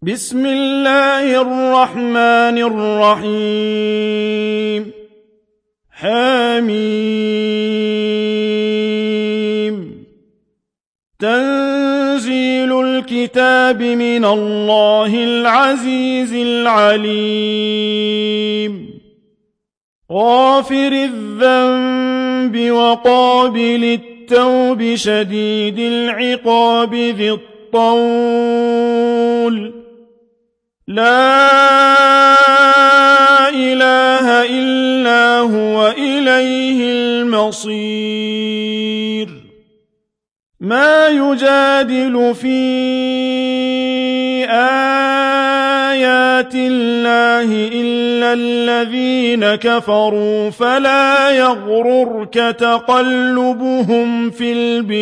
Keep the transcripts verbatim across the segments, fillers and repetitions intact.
بسم الله الرحمن الرحيم حميم تنزيل الكتاب من الله العزيز العليم غافر الذنب وقابل التوب شديد العقاب ذي الطول لا إله إلا هو إليه المصير ما يجادل في آيات الله إلا الذين كفروا فلا يغررك تقلبهم في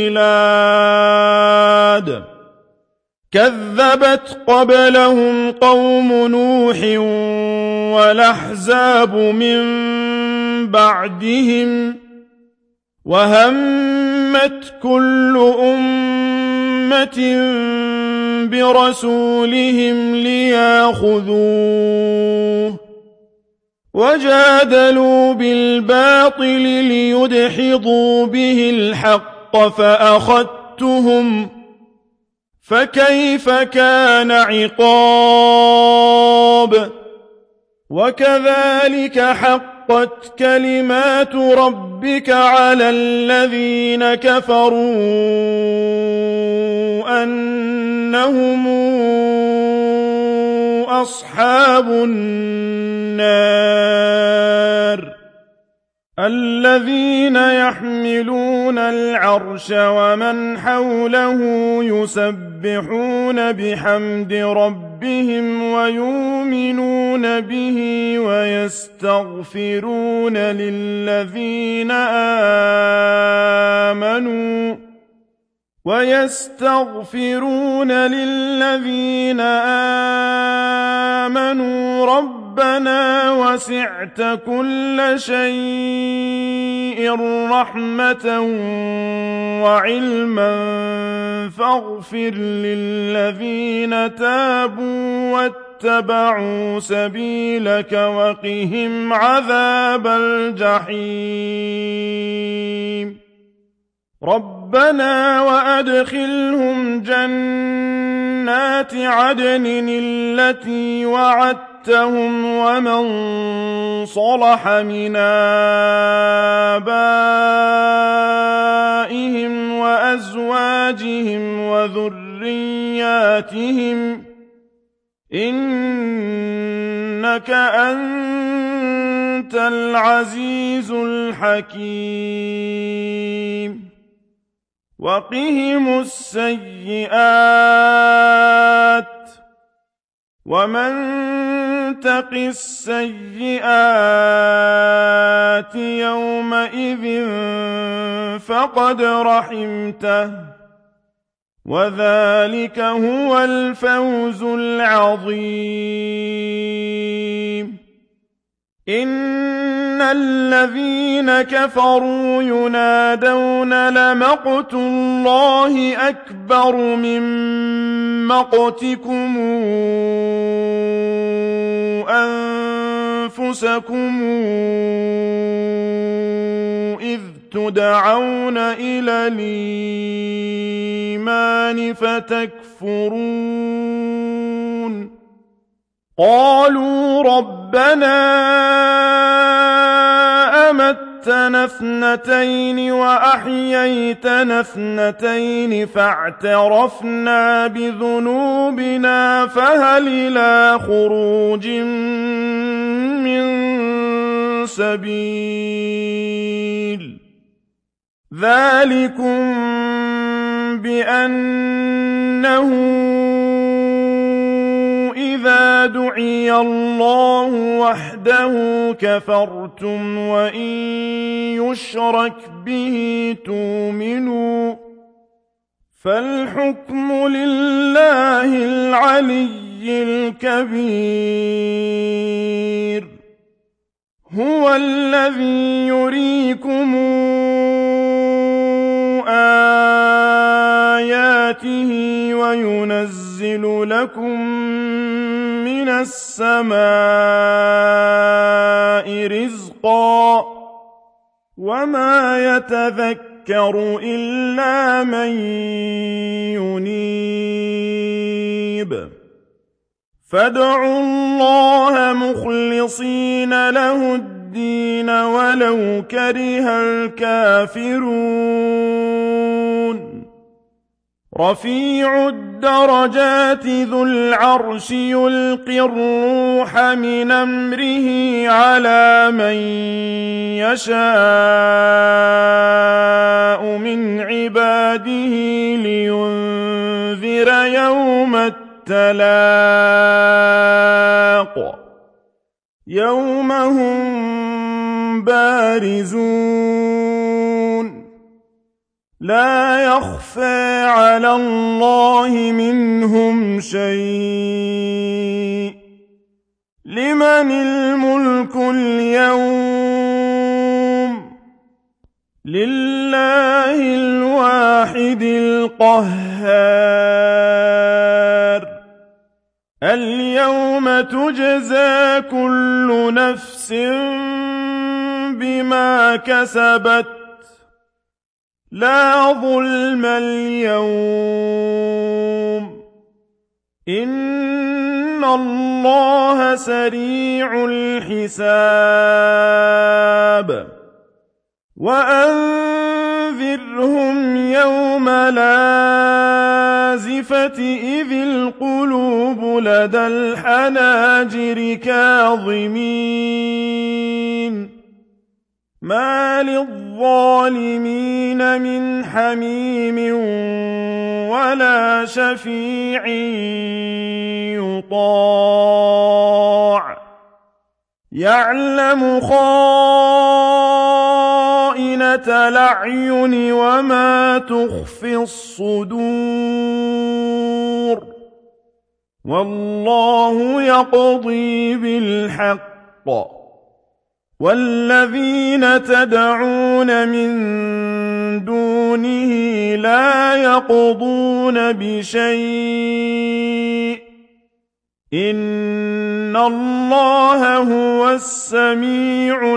البلاد كذبت قبلهم قوم نوح والأحزاب من بعدهم وهمت كل أمة برسولهم ليأخذوه وجادلوا بالباطل ليدحضوا به الحق فأخذتهم فكيف كان عقاب وكذلك حقت كلمات ربك على الذين كفروا أنهم أصحاب النار الذين يحملون العرش ومن حوله يسبحون بحمد ربهم ويؤمنون به ويستغفرون للذين آمنوا ويستغفرون للذين آمنوا ربنا وسعت كل شيء رحمة وعلما فاغفر للذين تابوا واتبعوا سبيلك وقهم عذاب الجحيم ربنا وأدخلهم جنات عدن التي وعدتهم ومن صلح من آبائهم وأزواجهم وذرياتهم إنك أنت العزيز الحكيم وقهم السيئات ومن تق السيئات يومئذ فقد رحمته وذلك هو الفوز العظيم إن الذين كفروا ينادون لمقت الله أكبر من مقتكم أنفسكم إذ تدعون إلى الإيمان فتكفرون قالوا ربنا أمتنا اثنتين وأحييتنا اثنتين فاعترفنا بذنوبنا فهل إلى خروج من سبيل ذلكم بأنه إذا دعي الله وحده كفرتم وإن يشرك به تؤمنوا فالحكم لله العلي الكبير هو الذي يريكم آياته وينزل يُنَزِّلُ لَكُم مِّنَ السَّمَاءِ رِزْقًا ۚ وَمَا يَتَذَكَّرُ إِلَّا مَن يُنِيبُ فَادْعُوا اللَّهَ مُخْلِصِينَ لَهُ الدِّينَ وَلَوْ كَرِهَ الْكَافِرُونَ رَفِيعُ الدَّرَجَاتِ ذُو الْعَرْشِ يُلْقِي الرُّوحَ مِنْ أَمْرِهِ عَلَىٰ مَن يَشَاءُ مِنْ عِبَادِهِ لِيُنذِرَ يَوْمَ التَّلَاقِ يَوْمَ هُم بَارِزُونَ لَا يَخْفَىٰ عَلَى اللَّهِ مِنْهُمْ شَيْءٌ ۚ لِّمَنِ الْمُلْكُ الْيَوْمَ ۖ لِلَّهِ الْوَاحِدِ الْقَهَّارِ الْيَوْمَ تُجْزَىٰ كُلُّ نَفْسٍ بِمَا كَسَبَتْ ۚ لَا ظُلْمَ الْيَوْمَ ۚ إِنَّ اللَّهَ سَرِيعُ الْحِسَابِ وَأَنذِرْهُمْ يَوْمَ الْآزِفَةِ إِذِ الْقُلُوبُ لَدَى الْحَنَاجِرِ كَاظِمِينَ مَا لِلظَّالِمِينَ مِنْ حَمِيمٍ وَلَا شَفِيعٍ يُطَاعُ يَعْلَمُ خَائِنَةَ الْأَعْيُنِ وَمَا تُخْفِي الصُّدُورُ وَاللَّهُ يَقْضِي بِالْحَقِّ ۖ وَالَّذِينَ تَدْعُونَ مِن دُونِهِ لَا يَقْضُونَ بِشَيْءٍ ۗ إِنَّ اللَّهَ هُوَ السَّمِيعُ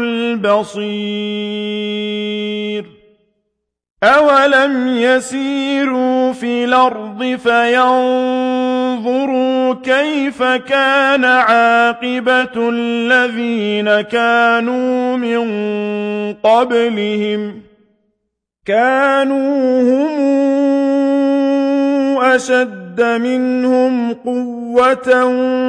الْبَصِيرُ أَوَلَمْ يَسِيرُوا فِي الْأَرْضِ فَيَنظُرُوا كَيْفَ كَانَ عَاقِبَةُ الَّذِينَ كَانُوا مِن قَبْلِهِمْ ۚ كَانُوا هُمْ أَشَدَّ مِنْهُمْ قُوَّةً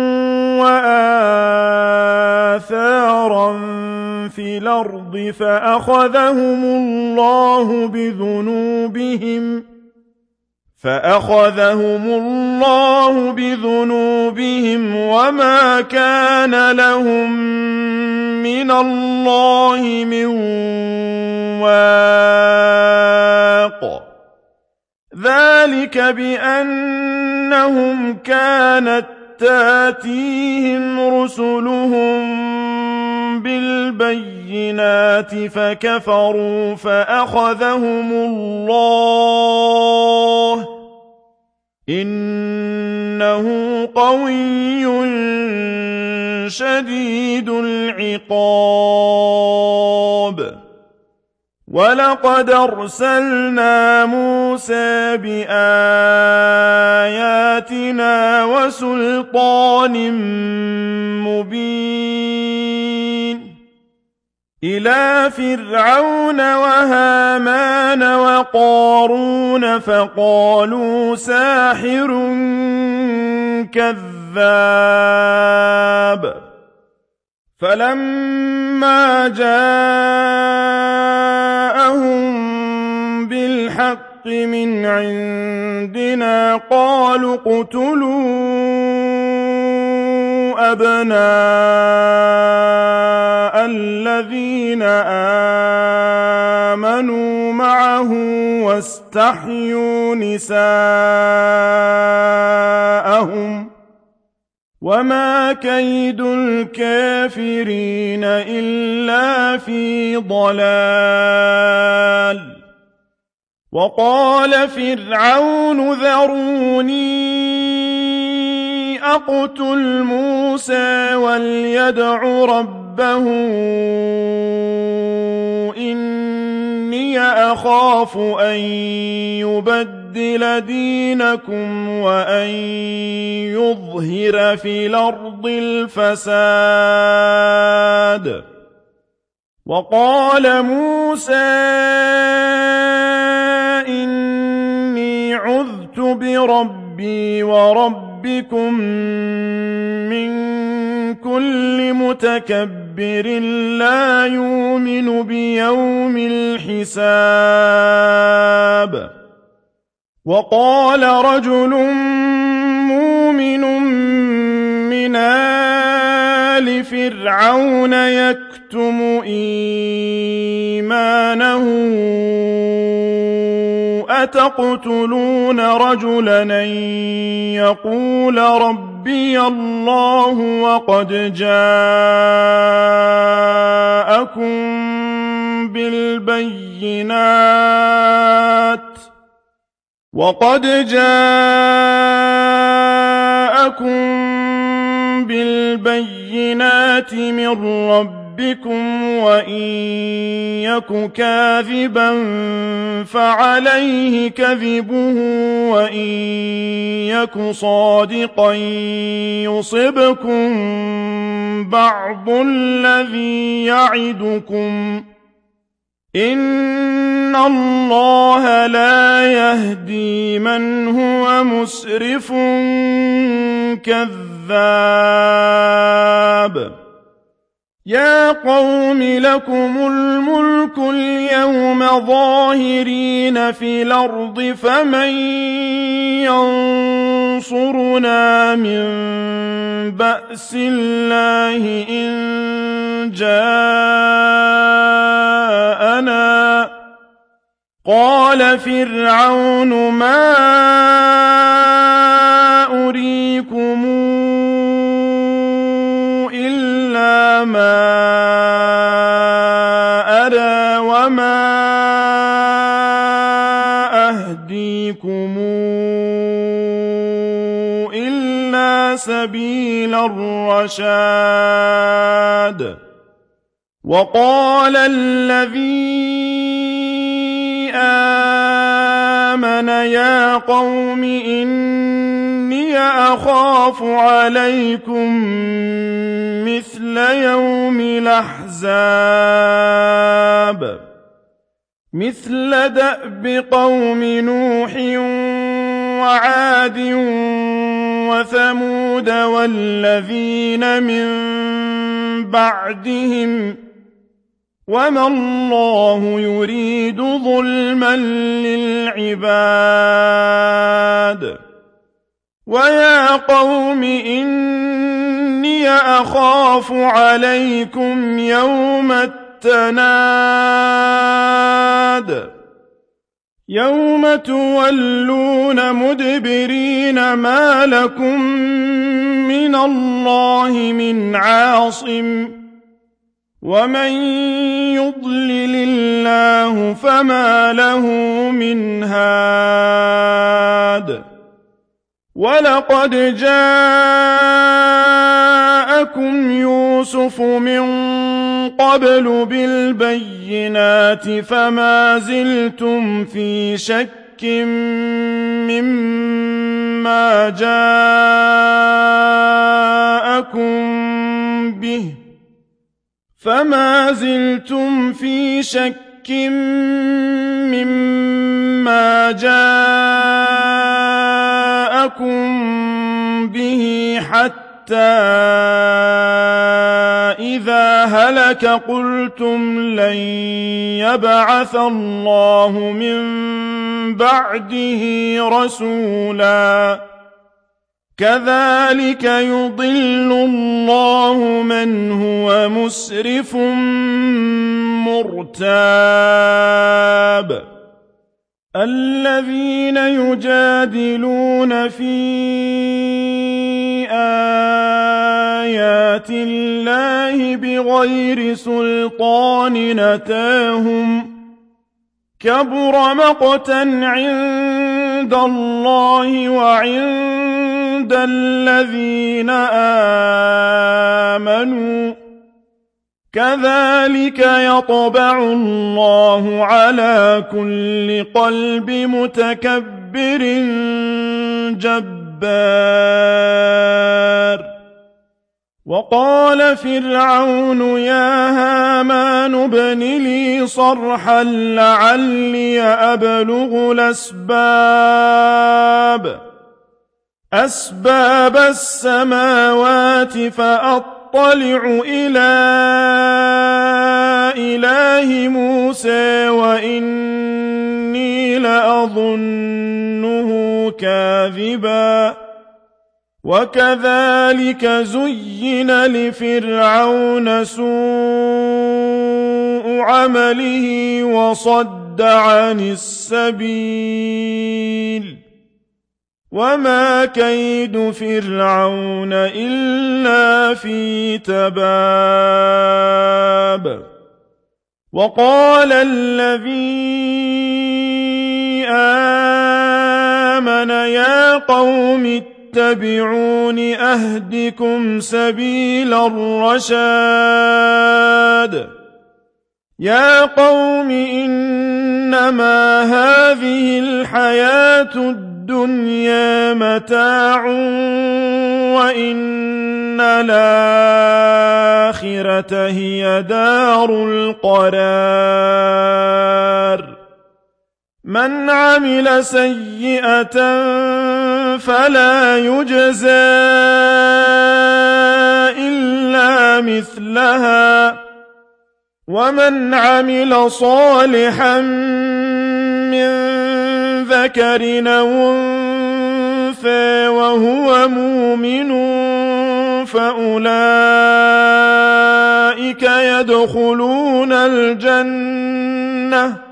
وَآثَارًا فِي الْأَرْضِ فَأَخَذَهُمُ اللَّهُ بِذُنُوبِهِمْ فَأَخَذَهُمُ اللَّهُ بِذُنُوبِهِمْ وَمَا كَانَ لَهُم مِّنَ اللَّهِ مِن وَاقٍ ذَٰلِكَ بِأَنَّهُمْ كَانَت تَّأْتِيهِمْ رُسُلُهُم بِالْبَيِّنَاتِ فَكَفَرُوا فَأَخَذَهُمُ اللَّهُ ۚ إِنَّهُ قَوِيٌّ شَدِيدُ الْعِقَابِ وَلَقَدْ أَرْسَلْنَا مُوسَىٰ بِآيَاتِنَا وَسُلْطَانٍ مُّبِينٍ إِلَىٰ فِرْعَوْنَ وَهَامَانَ وَقَارُونَ فَقَالُوا سَاحِرٌ كَذَّابٌ فَلَمَّا جَاءَهُم بِالْحَقِّ مِنْ عِندِنَا قَالُوا اقْتُلُوا أَبْنَاءَ الَّذِينَ آمَنُوا مَعَهُ وَاسْتَحْيُوا نِسَاءَهُمْ ۚ وَمَا كَيْدُ الْكَافِرِينَ إِلَّا فِي ضَلَالٍ وَقَالَ فِرْعَوْنُ ذَرُونِي ليقتل موسى وليدع ربه إني أخاف أن يبدل دينكم وأن يظهر في الأرض الفساد. وقال موسى إني عذت بربي وربكم من كل متكبر لا يؤمن بيوم الحساب. وقال رجل مؤمن من آل فرعون يكتم إيمانه أتقتلون رجلا أن يقول ربي الله وقد جاءكم بالبينات وقد جاءكم بالبينات من ربكم وإن يك كاذبا فعليه كذبه وإن يك صادقا يصبكم بعض الذي يعدكم إن الله لا يهدي من هو مسرف كذاب. يا قوم لكم الملك اليوم ظاهرين في الأرض فمن ينصرنا من بأس الله إن جاءنا. قال فرعون ما أريكم إلا ما أرى وما أهديكم إلا سبيل الرشاد. وقال الذي آمن يا قوم إني أخاف عليكم مثل يوم الأحزاب مثل دأب قوم نوح وعاد وثمود والذين من بعدهم وما الله يريد ظلما للعباد. ويا قوم إني أخاف عليكم يوم التناد يوم تولون مدبرين ما لكم من الله من عاصم ومن يضلل الله فما له من هاد. ولقد جاءكم يوسف من قبل بالبينات فما زلتم في شك مما جاءكم به فما زلتم في شك مما جاءكم به حتى إذا هلك قلتم لن يبعث الله من بعده رسولا كذلك يضل الله من هو مسرف مرتاب. الذين يجادلون في آيات الله بغير سلطان أتاهم كبر مقتا عند الله وعند عند الذين آمنوا كذلك يطبع الله على كل قلب متكبر جبار وقال فرعون يا هامان ابن لي صرحا لعلي أبلغ الأسباب أسباب السماوات فأطلع إلى إله موسى وإني لأظنه كاذبا وكذلك زين لفرعون سوء عمله وصد عن السبيل وما كيد فرعون إلا في تباب وقال الذي آمن يا قوم اتبعون أهدكم سبيل الرشاد يا قوم إنما هذه الحياة الدنيا متاع وإن الآخرة هي دار القرار من عمل سيئة فلا يجزى إلا مثلها ومن عمل صالحا من ذكر أو أنثى وهو مؤمن فأولئك يدخلون الجنة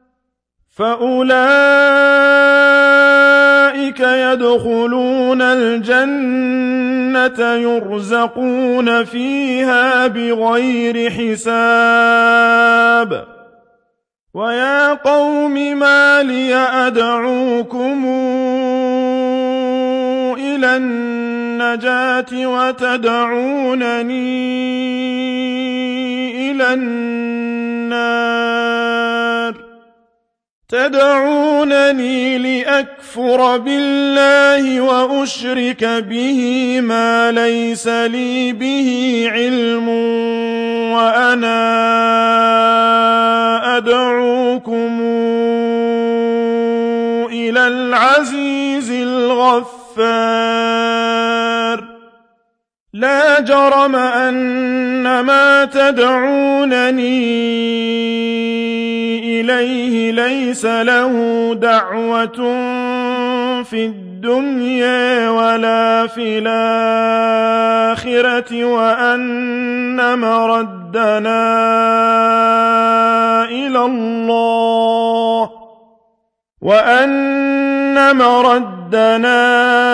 فأولئك يدخلون الجنة يرزقون فيها بغير حساب ويا قوم ما لي أدعوكم إلى النجاة وتدعونني إلى النار تدعونني لأكفر بالله وأشرك به ما ليس لي به علم وأنا أدعوكم إلى العزيز الغفار لا جرم أن ما تدعونني إليه ليس له دعوة في الدنيا ولا في الآخرة وأن مردنا إلى الله وأن مردنا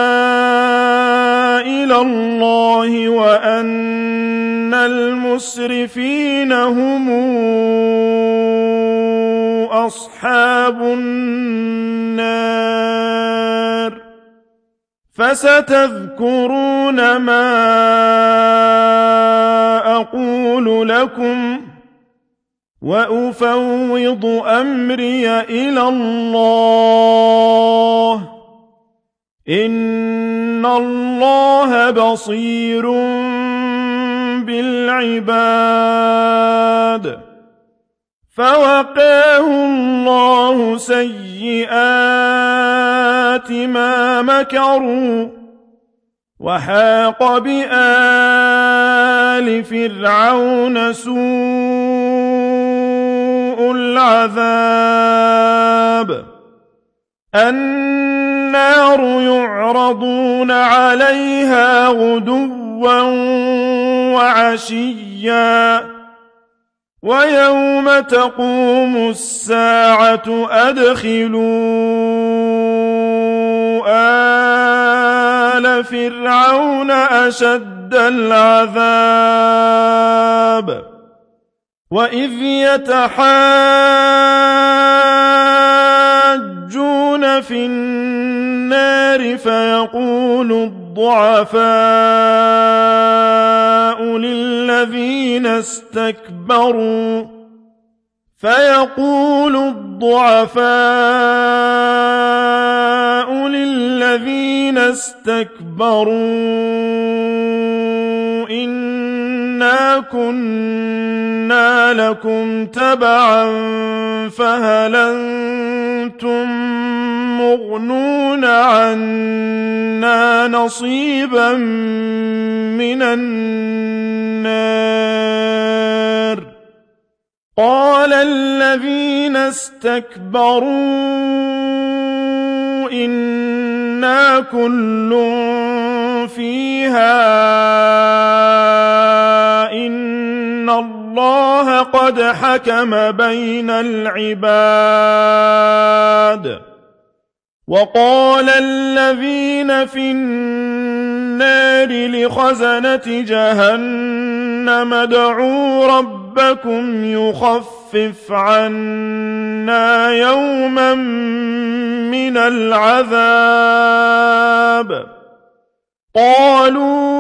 إلى الله وأن المسرفين هم أصحاب النار فستذكرون ما أقول لكم وأفوض أمري إلى الله إن الله بصير بالعباد فوقاه الله سيئات ما مكروا وحاق بآل فرعون سوء العذاب النار يعرضون عليها غدوا وعشيا ويوم تقوم الساعة أدخلوا آل فرعون أشد العذاب وإذ يتحاجون في النار النار فيقول الضعفاء للذين استكبروا فيقول الضعفاء للذين استكبروا إنا كنا لكم تبعا فهل أنتم مغنون عنا نصيبا من النار قال الذين استكبروا إنا كل فيها إن الله قد حكم بين العباد وقال الذين في النار لخزنة جهنم ادعوا ربكم يخفف عنا يوما من العذاب قالوا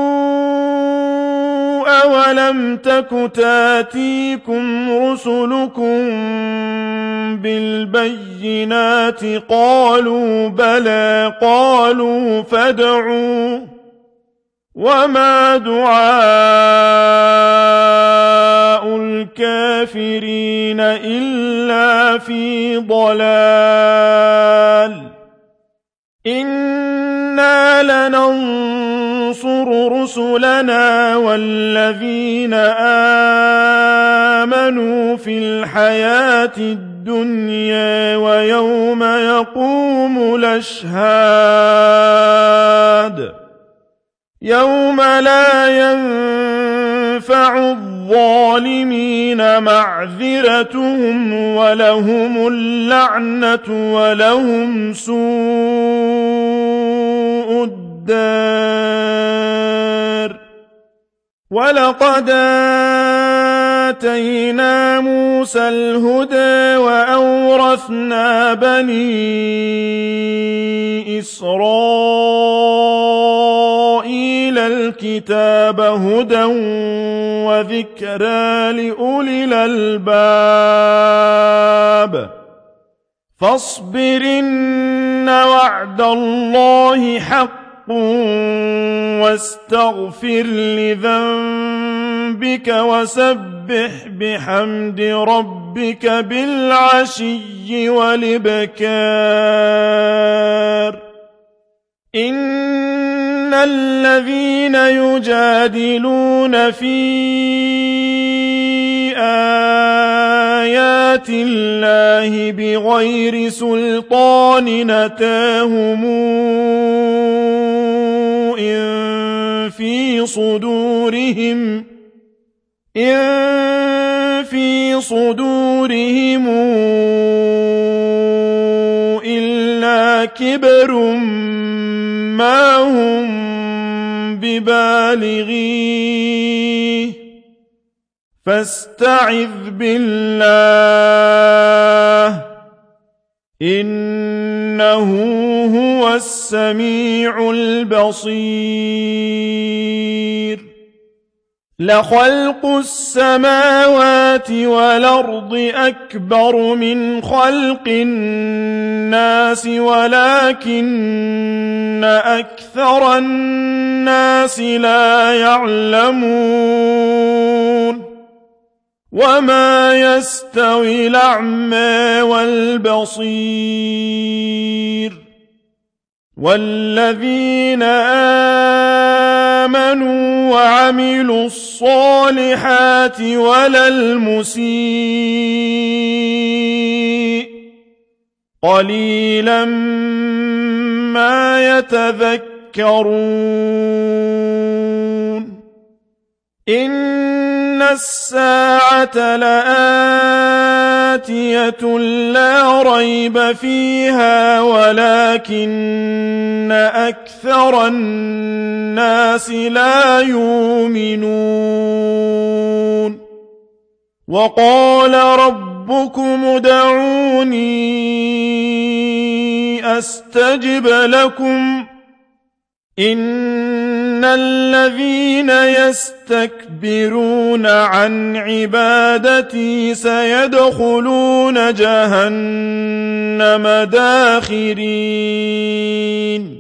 أولم تك تاتيكم رسلكم بالبينات قالوا بلى قالوا فادعوا وما دعاء الكافرين إلا في ضلال إنا لننصر رسلنا والذين آمنوا في الحياة الدنيا ويوم يقوم الأشهاد يوم لا ينفع الظالمين معذرتهم ولهم اللعنة ولهم سوء الدار ولقد آتينا موسى الهدى وأورثنا بني إسرائيل الكتاب هدى وذكرى لأولي الألباب فاصبر إن وعد الله حق واستغفر لذنبك وسبح بحمد ربك بالعشي والإبكار إن الذين يجادلون في آيات الله بغير سلطان أتاهم إن في صدورهم إن في صدورهم إلا كبر ما هم ببالغيه فاستعذ بالله إنه هو السميع البصير لخلق السماوات والأرض أكبر من خلق الناس ولكن أكثر الناس لا يعلمون وما يستوي الأعمى والبصير والذين آمنوا وعملوا الصالحات ولا المسيء قليلا ما يتذكرون إن الساعة لآتية لا ريب فيها ولكن أكثر الناس لا يؤمنون وقال ربكم ادعوني أستجب لكم إن الذين يستكبرون عن عبادتي سيدخلون جهنم داخرين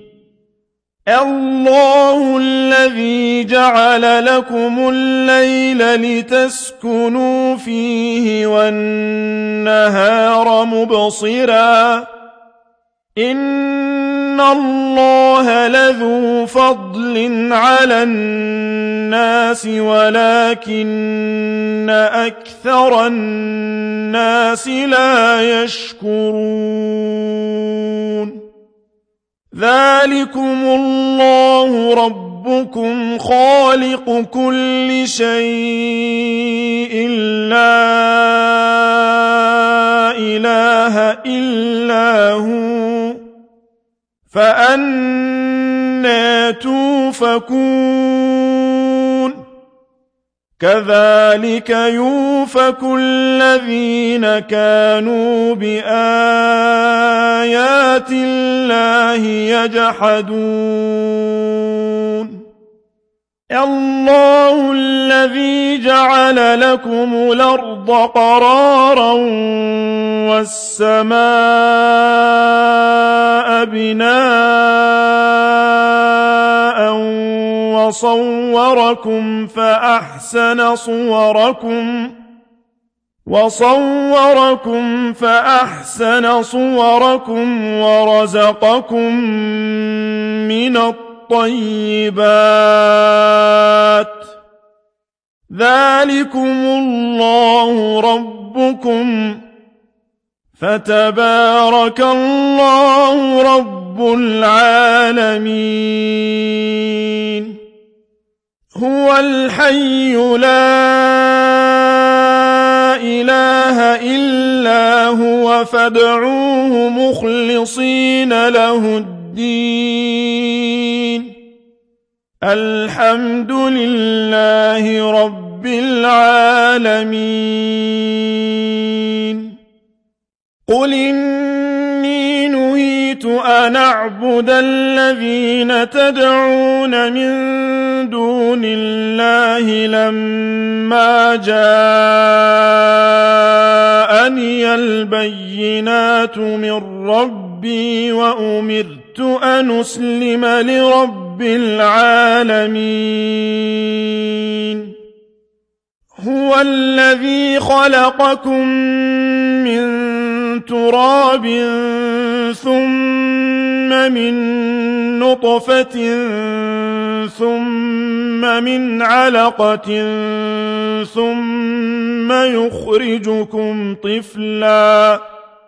الله الذي جعل لكم الليل لتسكنوا فيه والنهار مبصرا إن الله لذو فضل على الناس ولكن أكثر الناس لا يشكرون ذلكم الله ربكم خالق كل شيء لا إله إلا هو فأنى توفكون كذلك يوفك الذين كانوا بآيات الله يجحدون الله الذي جعل لكم الأرض قرارا والسماء بناء وصوركم فأحسن صوركم وصوركم فأحسن صوركم ورزقكم من الطيبات ذلكم الله ربكم فتبارك الله رب العالمين هو الحي لا إله إلا هو فادعوه مخلصين له الدين الحمد لله رب العالمين قل إني نهيت أن أعبد الذين تدعون من دون الله لما جاءني البينات من ربي وأمرت أن أسلم لرب العالمين هو الذي خلقكم من تراب ثم من نطفة ثم من علقة ثم يخرجكم طفلا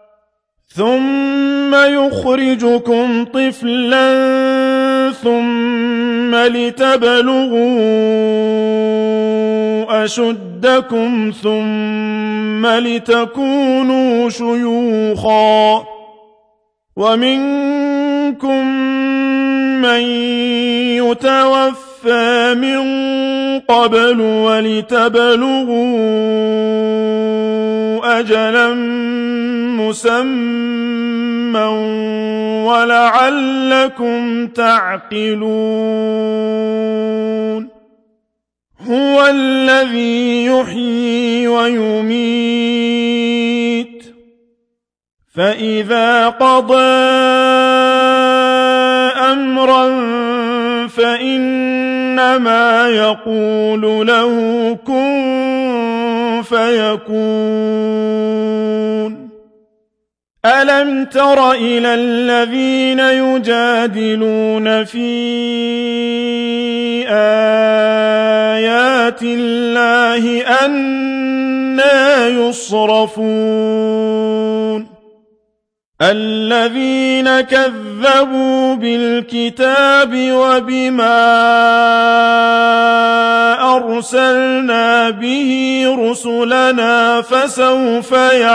ثم يخرجكم طفلا ثم لتبلغوا أشدكم ثم لتكونوا شيوخا ومنكم من يتوفى من قبل ولتبلغوا أجلا مسمى ولعلكم تعقلون هو الذي يحيي ويميت فإذا قضى أمرا فإنما يقول له كن فيكون ألم تر إلى الذين يجادلون في آيات الله أنى يصرفون الذين كذبوا بالكتاب وبما أرسلنا به رسلنا فسوف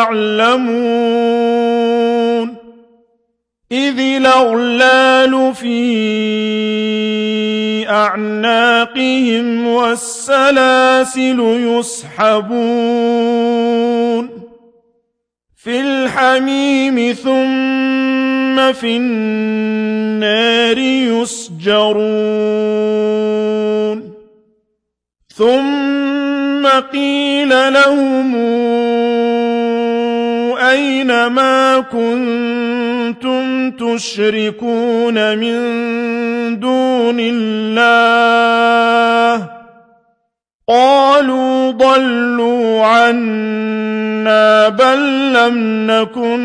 يعلمون إذ الأغلال في أعناقهم والسلاسل يسحبون في الحميم ثم ثم في النار يسجرون ثم قيل لهم أين ما كنتم تشركون من دون الله قالوا ضلوا عنا بل لم نكن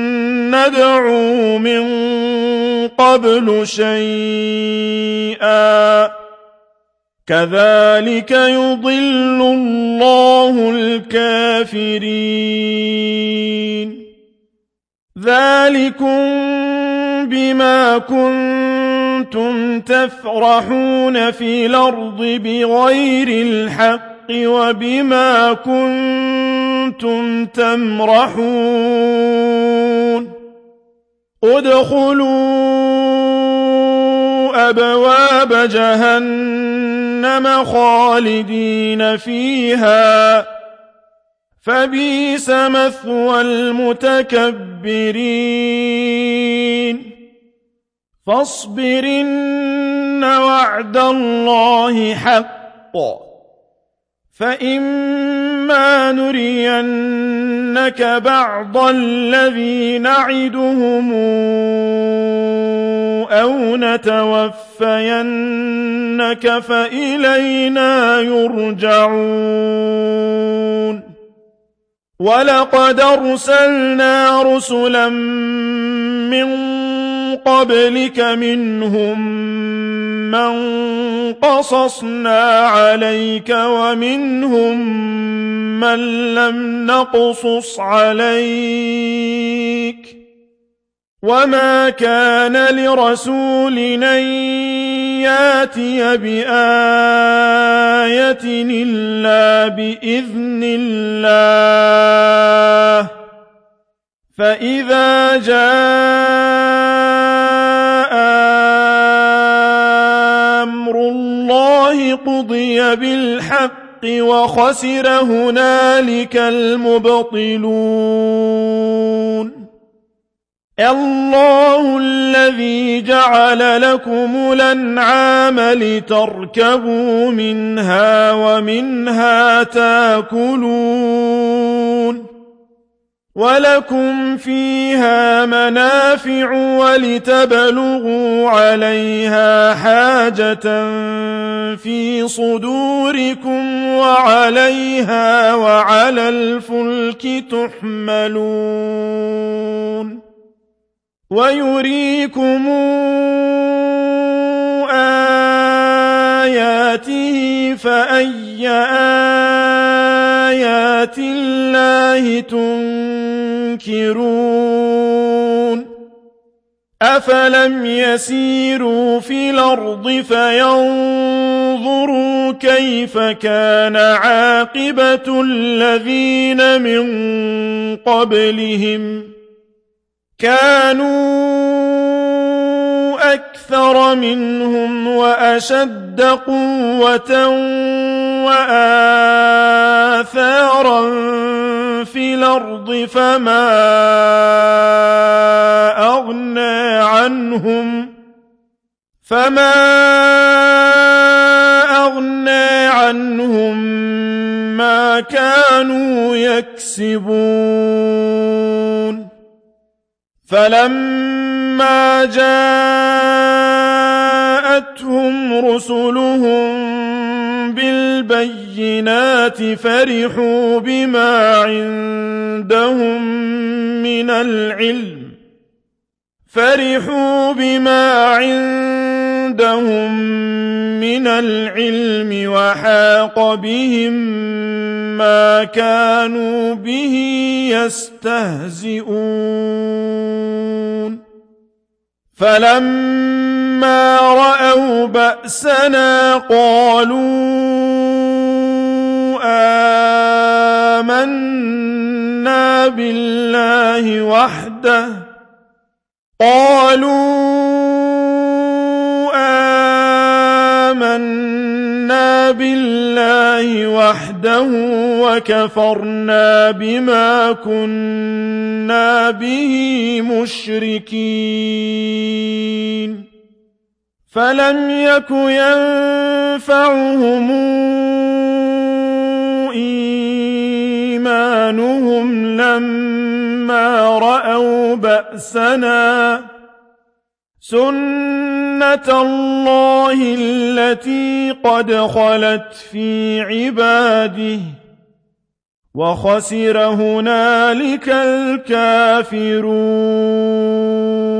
ندعو من قبل شيئا كذلك يضل الله الكافرين ذلكم بما كنتم تفرحون في الأرض بغير الحق وبما كنتم تمرحون ادخلوا أبواب جهنم خالدين فيها فبئس مثوى المتكبرين فاصبر إن وعد الله حق فإما نرينك بعض الذي نعدهم أو نتوفينك فإلينا يرجعون ولقد أرسلنا رسلا من قبلك منهم من قصصنا عليك ومنهم من لم نقصص عليك وما كان لرسول أن ياتي بآية إلا بإذن الله فإذا جاء أمر الله قضي بالحق وخسر هنالك المبطلون الله الذي جعل لكم الأنعام لتركبوا منها ومنها تاكلون ولكم فيها منافع ولتبلغوا عليها حاجة في صدوركم وعليها وعلى الفلك تحملون ويريكم آياته فأي آيات الله تنكرون أفلم يسيروا في الأرض فينظروا كيف كان عاقبة الذين من قبلهم كانوا أكثر منهم وأشد قوة وآثارا في الأرض فما أغنى عنهم فما أغنى عنهم ما كانوا يكسبون فلما جاءتهم رسلهم بالبينات فرحوا بما عندهم من العلم فرحوا بما عندهم من العلم وحاق بهم ما كانوا به يستهزئون فلما رأوا بأسنا قالوا آمنا بالله وحده قالوا آمنا بالله وحده وكفرنا بما كنا به مشركين فلم يك ينفعهم إيمانهم لما رأوا بأسنا سنة الله التي قد خلت في عباده وخسر هنالك الكافرون